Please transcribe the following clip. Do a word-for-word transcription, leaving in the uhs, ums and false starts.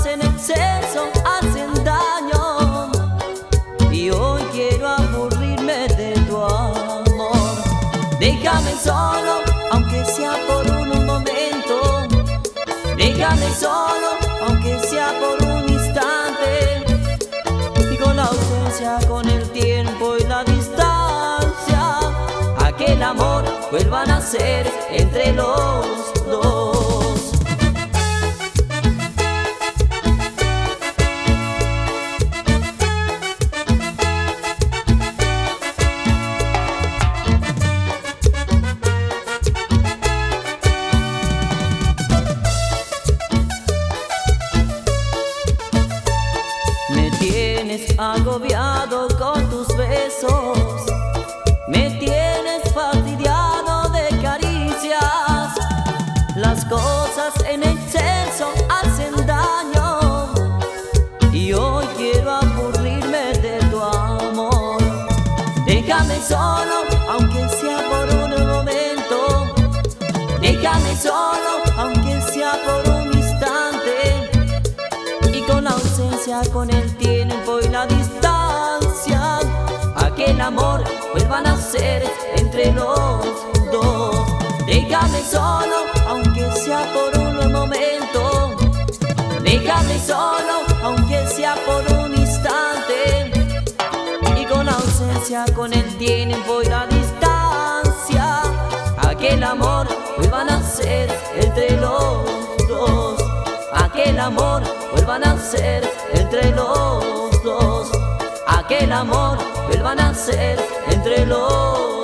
en exceso hacen daño, y hoy quiero aburrirme de tu amor. Déjame solo, aunque sea por un momento. Déjame solo, aunque sea por un instante. Y con la ausencia, con el tiempo y la distancia, aquel amor vuelva a nacer entre los dos. Me tienes agobiado con tus besos, me tienes fastidiado de caricias. Las cosas en exceso hacen daño, y hoy quiero aburrirme de tu amor. Déjame solo, aunque sea por un momento. Déjame solo, aunque sea por un instante. Y con la ausencia, con el tiempo y la distancia, aquel amor vuelva a nacer entre los dos. Déjame solo, aunque sea por un momento. Déjame solo, aunque sea por un instante. Y con la ausencia, con el tiempo y la distancia, aquel amor vuelva a nacer entre los dos. Aquel amor vuelva a nacer entre los dos. Aquel amor vuelva a nacer entre los dos.